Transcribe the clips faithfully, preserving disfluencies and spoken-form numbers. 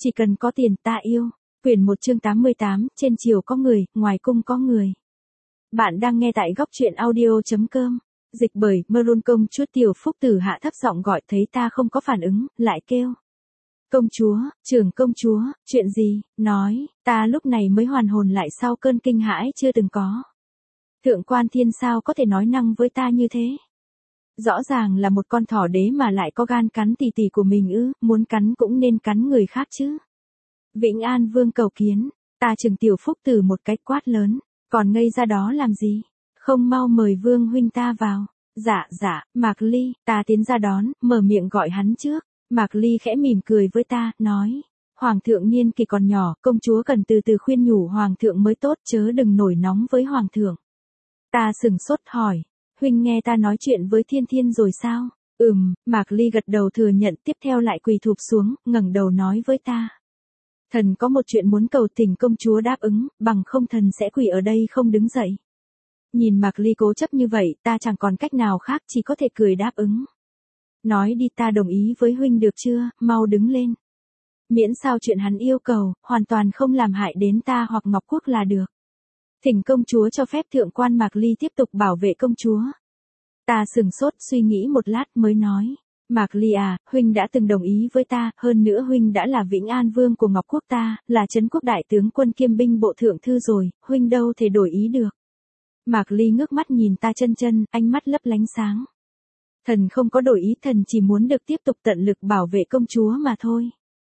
Chỉ cần có tiền ta yêu. Quyển một chương tám mươi tám, trên chiều có người, ngoài cung có người. Bạn đang nghe tại góc truyện audio.com. Dịch bởi Maroon. Công chúa Tiểu Phúc Tử hạ thấp giọng gọi, thấy ta không có phản ứng, lại kêu. Công chúa, trưởng công chúa, chuyện gì, nói, ta lúc này mới hoàn hồn lại sau cơn kinh hãi chưa từng có. Thượng quan thiên sao có thể nói năng với ta như thế? Rõ ràng là một con thỏ đế mà lại có gan cắn tì tì của mình ư, muốn cắn cũng nên cắn người khác chứ. Vĩnh An Vương cầu kiến, ta chừng Tiểu Phúc Tử một cái quát lớn, còn ngây ra đó làm gì? Không mau mời Vương huynh ta vào. Dạ dạ, Mạc Ly, ta tiến ra đón, mở miệng gọi hắn trước. Mạc Ly khẽ mỉm cười với ta, nói, Hoàng thượng niên kỳ còn nhỏ, công chúa cần từ từ khuyên nhủ Hoàng thượng mới tốt, chớ đừng nổi nóng với Hoàng thượng. Ta sừng sốt hỏi, huynh nghe ta nói chuyện với Thiên Thiên rồi sao? Ừm, Mạc Ly gật đầu thừa nhận, tiếp theo lại quỳ thụp xuống, ngẩng đầu nói với ta. Thần có một chuyện muốn cầu tình công chúa đáp ứng, bằng không thần sẽ quỳ ở đây không đứng dậy. Nhìn Mạc Ly cố chấp như vậy, ta chẳng còn cách nào khác, chỉ có thể cười đáp ứng. Nói đi, ta đồng ý với huynh được chưa, mau đứng lên. Miễn sao chuyện hắn yêu cầu, hoàn toàn không làm hại đến ta hoặc Ngọc Quốc là được. Thỉnh công chúa cho phép thượng quan Mạc Ly tiếp tục bảo vệ công chúa. Ta sừng sốt suy nghĩ một lát mới nói. Mạc Ly à, huynh đã từng đồng ý với ta, hơn nữa huynh đã là Vĩnh An Vương của Ngọc Quốc ta, là Trấn Quốc đại tướng quân kiêm binh bộ thượng thư rồi, huynh đâu thể đổi ý được. Mạc Ly ngước mắt nhìn ta chân chân, ánh mắt lấp lánh sáng. Thần không có đổi ý, thần chỉ muốn được tiếp tục tận lực bảo vệ công chúa mà thôi.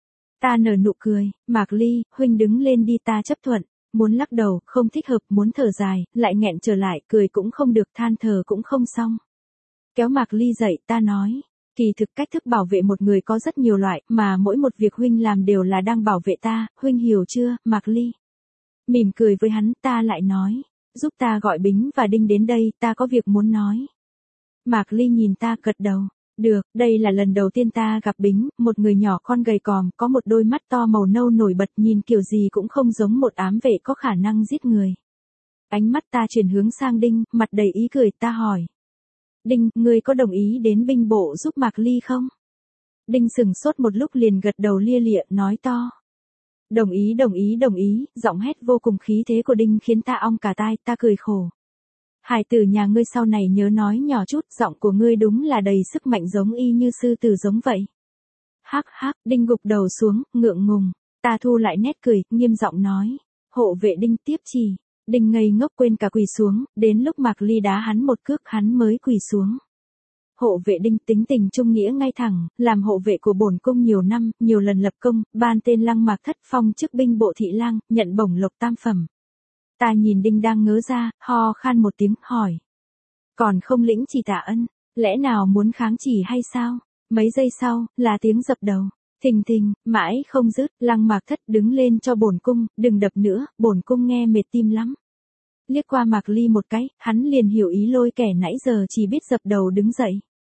Ta nở nụ cười, Mạc Ly, huynh đứng lên đi, ta chấp thuận, muốn lắc đầu, không thích hợp, muốn thở dài, lại nghẹn trở lại, cười cũng không được, than thở cũng không xong. Kéo Mạc Ly dậy, ta nói, kỳ thực cách thức bảo vệ một người có rất nhiều loại, mà mỗi một việc huynh làm đều là đang bảo vệ ta, huynh hiểu chưa, Mạc Ly? Mỉm cười với hắn, ta lại nói, giúp ta gọi Bính và Đinh đến đây, ta có việc muốn nói. Mạc Ly nhìn ta gật đầu, được, đây là lần đầu tiên ta gặp Bính, một người nhỏ con gầy còm, có một đôi mắt to màu nâu nổi bật, nhìn kiểu gì cũng không giống một ám vệ có khả năng giết người. Ánh mắt ta chuyển hướng sang Đinh, mặt đầy ý cười, ta hỏi. Đinh, ngươi có đồng ý đến binh bộ giúp Mạc Ly không? Đinh sừng sốt một lúc liền gật đầu lia lịa, nói to. Đồng ý đồng ý đồng ý, giọng hét vô cùng khí thế của Đinh khiến ta ong cả tai, ta cười khổ. Hài tử nhà ngươi sau này nhớ nói nhỏ chút, giọng của ngươi đúng là đầy sức mạnh giống y như sư tử giống vậy. Hắc hắc, Đinh gục đầu xuống, ngượng ngùng, ta thu lại nét cười, nghiêm giọng nói. Hộ vệ Đinh tiếp chỉ. Đinh ngây ngốc quên cả quỳ xuống, đến lúc Mạc Ly đá hắn một cước hắn mới quỳ xuống. Hộ vệ Đinh tính tình trung nghĩa ngay thẳng, làm hộ vệ của bổn cung nhiều năm, nhiều lần lập công, ban tên Lăng Mạc Thất phong chức binh bộ thị lang, nhận bổng lộc tam phẩm. Ta nhìn Đinh đang ngớ ra, ho khan một tiếng, hỏi. Còn không lĩnh chỉ tạ ân, lẽ nào muốn kháng chỉ hay sao? Mấy giây sau, là tiếng dập đầu. Thình thình, mãi không dứt, Lăng Mạc Thất đứng lên cho bổn cung, đừng đập nữa, bổn cung nghe mệt tim lắm. Liếc qua Mạc Ly một cái, hắn liền hiểu ý lôi kẻ nãy giờ chỉ biết dập đầu đứng dậy.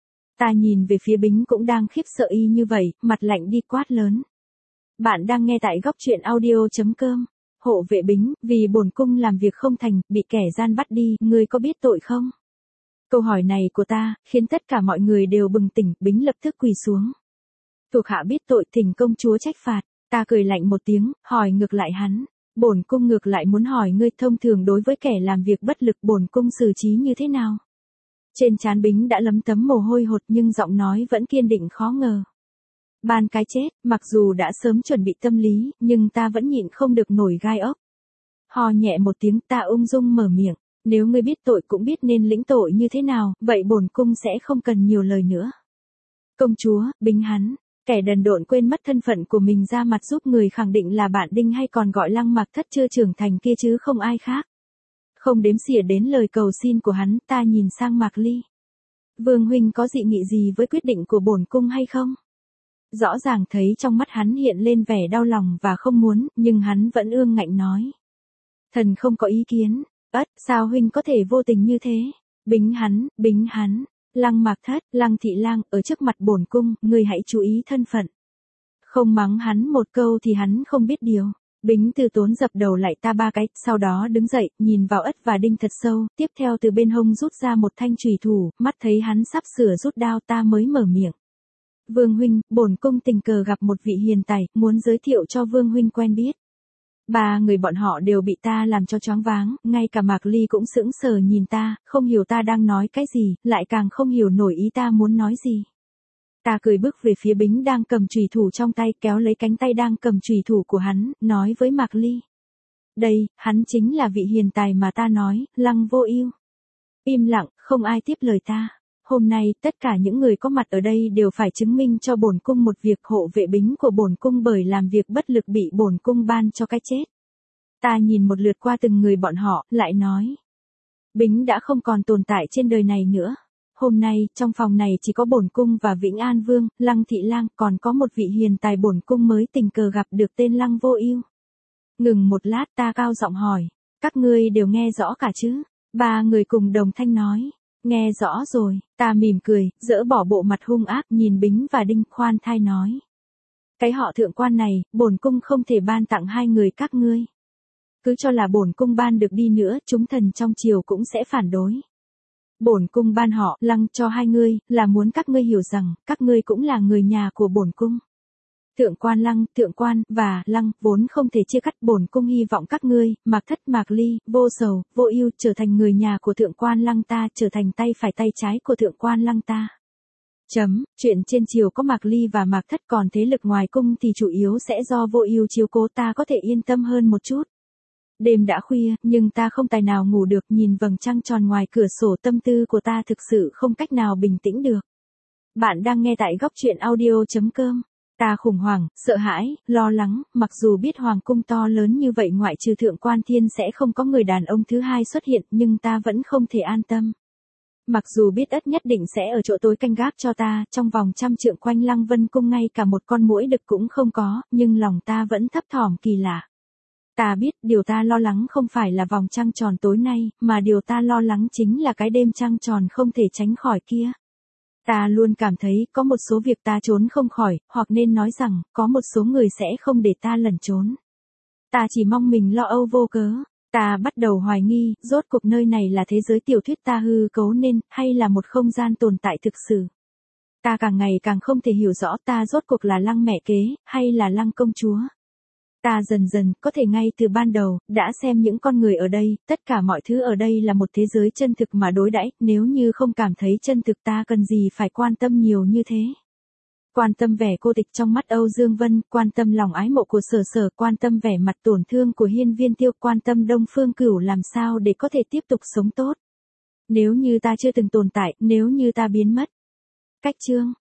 Ta nhìn về phía Bính cũng đang khiếp sợ y như vậy, mặt lạnh đi quát lớn. Bạn đang nghe tại góc truyện audio.com. Hộ vệ Bính, vì bổn cung làm việc không thành, bị kẻ gian bắt đi, ngươi có biết tội không? Câu hỏi này của ta, khiến tất cả mọi người đều bừng tỉnh, Bính lập tức quỳ xuống. Thuộc hạ biết tội, thỉnh công chúa trách phạt. Ta cười lạnh một tiếng, hỏi ngược lại hắn. Bổn cung ngược lại muốn hỏi ngươi, thông thường đối với kẻ làm việc bất lực bổn cung xử trí như thế nào? Trên trán Bính đã lấm tấm mồ hôi hột nhưng giọng nói vẫn kiên định khó ngờ. Ban cái chết, mặc dù đã sớm chuẩn bị tâm lý, nhưng ta vẫn nhịn không được nổi gai ốc. Ho nhẹ một tiếng, ta ung dung mở miệng. Nếu ngươi biết tội cũng biết nên lĩnh tội như thế nào, vậy bổn cung sẽ không cần nhiều lời nữa. Công chúa, Bính hắn. Kẻ đần độn quên mất thân phận của mình ra mặt giúp người khẳng định là bạn Đinh hay còn gọi Lăng Mạc Thất chưa trưởng thành kia chứ không ai khác. Không đếm xỉa đến lời cầu xin của hắn, ta nhìn sang Mạc Ly. Vương huynh có dị nghị gì với quyết định của bổn cung hay không? Rõ ràng thấy trong mắt hắn hiện lên vẻ đau lòng và không muốn, nhưng hắn vẫn ương ngạnh nói. Thần không có ý kiến. Ất, sao huynh có thể vô tình như thế? Bính hắn, Bính hắn. Lăng Mạc Thất, Lăng thị lang, ở trước mặt bổn cung, ngươi hãy chú ý thân phận. Không mắng hắn một câu thì hắn không biết điều. Bính từ tốn dập đầu lại ta ba cái, sau đó đứng dậy, nhìn vào Ất và Đinh thật sâu, tiếp theo từ bên hông rút ra một thanh chùy thủ, mắt thấy hắn sắp sửa rút đao ta mới mở miệng. Vương huynh, bổn cung tình cờ gặp một vị hiền tài, muốn giới thiệu cho Vương huynh quen biết. Ba người bọn họ đều bị ta làm cho choáng váng, ngay cả Mạc Ly cũng sững sờ nhìn ta, không hiểu ta đang nói cái gì, lại càng không hiểu nổi ý ta muốn nói gì. Ta cười bước về phía Bính đang cầm chùy thủ trong tay, kéo lấy cánh tay đang cầm chùy thủ của hắn, nói với Mạc Ly. Đây, hắn chính là vị hiền tài mà ta nói, Lăng Vô Ưu. Im lặng, không ai tiếp lời ta. Hôm nay, tất cả những người có mặt ở đây đều phải chứng minh cho bổn cung một việc, hộ vệ Bính của bổn cung bởi làm việc bất lực bị bổn cung ban cho cái chết. Ta nhìn một lượt qua từng người bọn họ, lại nói. Bính đã không còn tồn tại trên đời này nữa. Hôm nay, trong phòng này chỉ có bổn cung và Vĩnh An Vương, Lăng Thị Lang, còn có một vị hiền tài bổn cung mới tình cờ gặp được tên Lăng Vô Ưu. Ngừng một lát ta cao giọng hỏi, các ngươi đều nghe rõ cả chứ? Ba người cùng đồng thanh nói, nghe rõ rồi. Ta mỉm cười, dỡ bỏ bộ mặt hung ác, nhìn Bính và Đinh, khoan thai nói. Cái họ Thượng quan này, bổn cung không thể ban tặng hai người các ngươi. Cứ cho là bổn cung ban được đi nữa, chúng thần trong triều cũng sẽ phản đối. Bổn cung ban họ Lăng cho hai ngươi, là muốn các ngươi hiểu rằng, các ngươi cũng là người nhà của bổn cung. Thượng quan Lăng, Thượng quan và Lăng vốn không thể chia cắt, bổn cung hy vọng các ngươi, Mạc Thất, Mạc Ly, Vô Sầu, Vô Ưu trở thành người nhà của Thượng quan Lăng ta, trở thành tay phải tay trái của Thượng quan Lăng ta. Chấm, chuyện trên triều có Mạc Ly và Mạc Thất, còn thế lực ngoài cung thì chủ yếu sẽ do Vô Ưu chiếu cố, ta có thể yên tâm hơn một chút. Đêm đã khuya, nhưng ta không tài nào ngủ được, nhìn vầng trăng tròn ngoài cửa sổ, tâm tư của ta thực sự không cách nào bình tĩnh được. Bạn đang nghe tại góc truyện audio chấm com. Ta khủng hoảng, sợ hãi, lo lắng, mặc dù biết hoàng cung to lớn như vậy ngoại trừ Thượng quan Thiên sẽ không có người đàn ông thứ hai xuất hiện, nhưng ta vẫn không thể an tâm. Mặc dù biết ất nhất định sẽ ở chỗ tối canh gác cho ta, trong vòng trăm trượng quanh Lăng Vân cung ngay cả một con muỗi đực cũng không có, nhưng lòng ta vẫn thấp thỏm kỳ lạ. Ta biết, điều ta lo lắng không phải là vòng trăng tròn tối nay, mà điều ta lo lắng chính là cái đêm trăng tròn không thể tránh khỏi kia. Ta luôn cảm thấy, có một số việc ta trốn không khỏi, hoặc nên nói rằng, có một số người sẽ không để ta lẩn trốn. Ta chỉ mong mình lo âu vô cớ. Ta bắt đầu hoài nghi, rốt cuộc nơi này là thế giới tiểu thuyết ta hư cấu nên, hay là một không gian tồn tại thực sự. Ta càng ngày càng không thể hiểu rõ ta rốt cuộc là Lăng mẹ kế, hay là Lăng công chúa. Ta dần dần, có thể ngay từ ban đầu, đã xem những con người ở đây, tất cả mọi thứ ở đây là một thế giới chân thực mà đối đãi, nếu như không cảm thấy chân thực ta cần gì phải quan tâm nhiều như thế. Quan tâm vẻ cô tịch trong mắt Âu Dương Vân, quan tâm lòng ái mộ của Sở Sở, quan tâm vẻ mặt tổn thương của Hiên Viên Tiêu, quan tâm Đông Phương Cửu làm sao để có thể tiếp tục sống tốt. Nếu như ta chưa từng tồn tại, nếu như ta biến mất. Cách chương